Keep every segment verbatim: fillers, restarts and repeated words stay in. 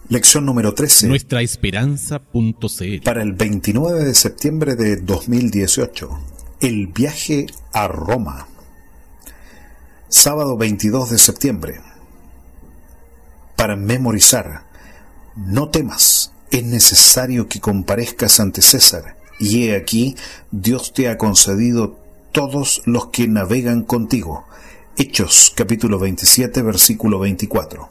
Lección número trece. Nuestra Esperanza punto c l. Para el veintinueve de septiembre de dos mil dieciocho. El viaje a Roma. Sábado veintidós de septiembre. Para memorizar. No temas, es necesario que comparezcas ante César. Y he aquí, Dios te ha concedido todos los que navegan contigo. Hechos, capítulo veintisiete, versículo veinticuatro.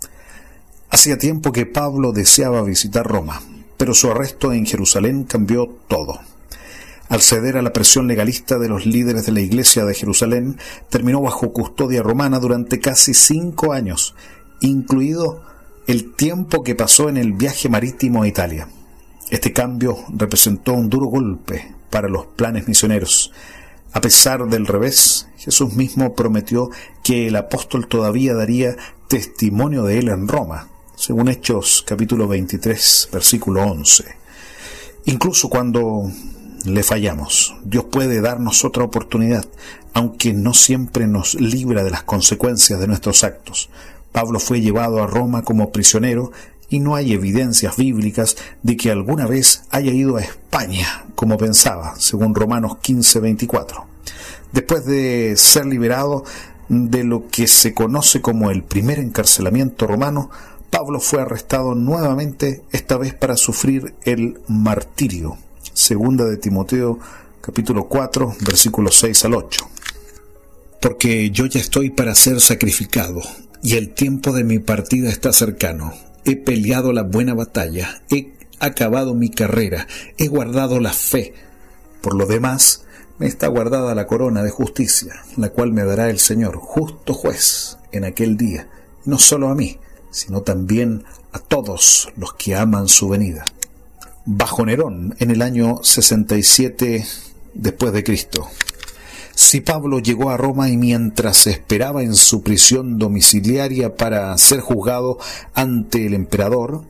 Hacía tiempo que Pablo deseaba visitar Roma, pero su arresto en Jerusalén cambió todo. Al ceder a la presión legalista de los líderes de la Iglesia de Jerusalén, terminó bajo custodia romana durante casi cinco años, incluido el tiempo que pasó en el viaje marítimo a Italia. Este cambio representó un duro golpe para los planes misioneros. A pesar del revés, Jesús mismo prometió que el apóstol todavía daría testimonio de él en Roma, según Hechos capítulo veintitrés, versículo once. Incluso cuando le fallamos, Dios puede darnos otra oportunidad, aunque no siempre nos libra de las consecuencias de nuestros actos. Pablo fue llevado a Roma como prisionero y no hay evidencias bíblicas de que alguna vez haya ido a España, como pensaba, según Romanos quince, veinticuatro. Después de ser liberado de lo que se conoce como el primer encarcelamiento romano, Pablo fue arrestado nuevamente, esta vez para sufrir el martirio. Segunda de Timoteo, capítulo cuatro, versículos seis al ocho. Porque yo ya estoy para ser sacrificado, y el tiempo de mi partida está cercano. He peleado la buena batalla, he acabado mi carrera, he guardado la fe. Por lo demás, me está guardada la corona de justicia, la cual me dará el Señor, justo juez, en aquel día, no solo a mí, sino también a todos los que aman su venida. Bajo Nerón, en el año sesenta y siete después de Cristo. Si Pablo llegó a Roma y mientras esperaba en su prisión domiciliaria para ser juzgado ante el emperador,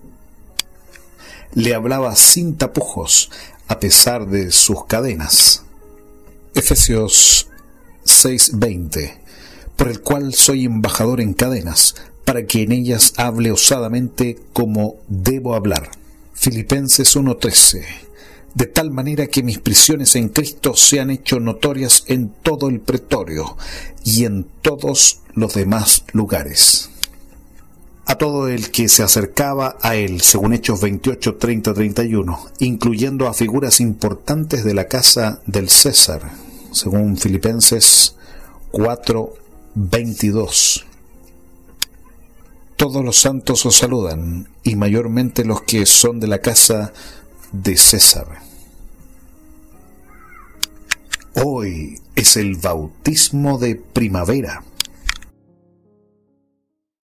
le hablaba sin tapujos a pesar de sus cadenas. Efesios seis veinte, por el cual soy embajador en cadenas, para que en ellas hable osadamente como debo hablar. Filipenses uno trece, de tal manera que mis prisiones en Cristo se han hecho notorias en todo el pretorio y en todos los demás lugares. A todo el que se acercaba a él, según Hechos veintiocho, treinta, treinta y uno, incluyendo a figuras importantes de la casa del César, según Filipenses cuatro, veintidós. Todos los santos os saludan, y mayormente los que son de la casa de César. Hoy es el bautismo de primavera.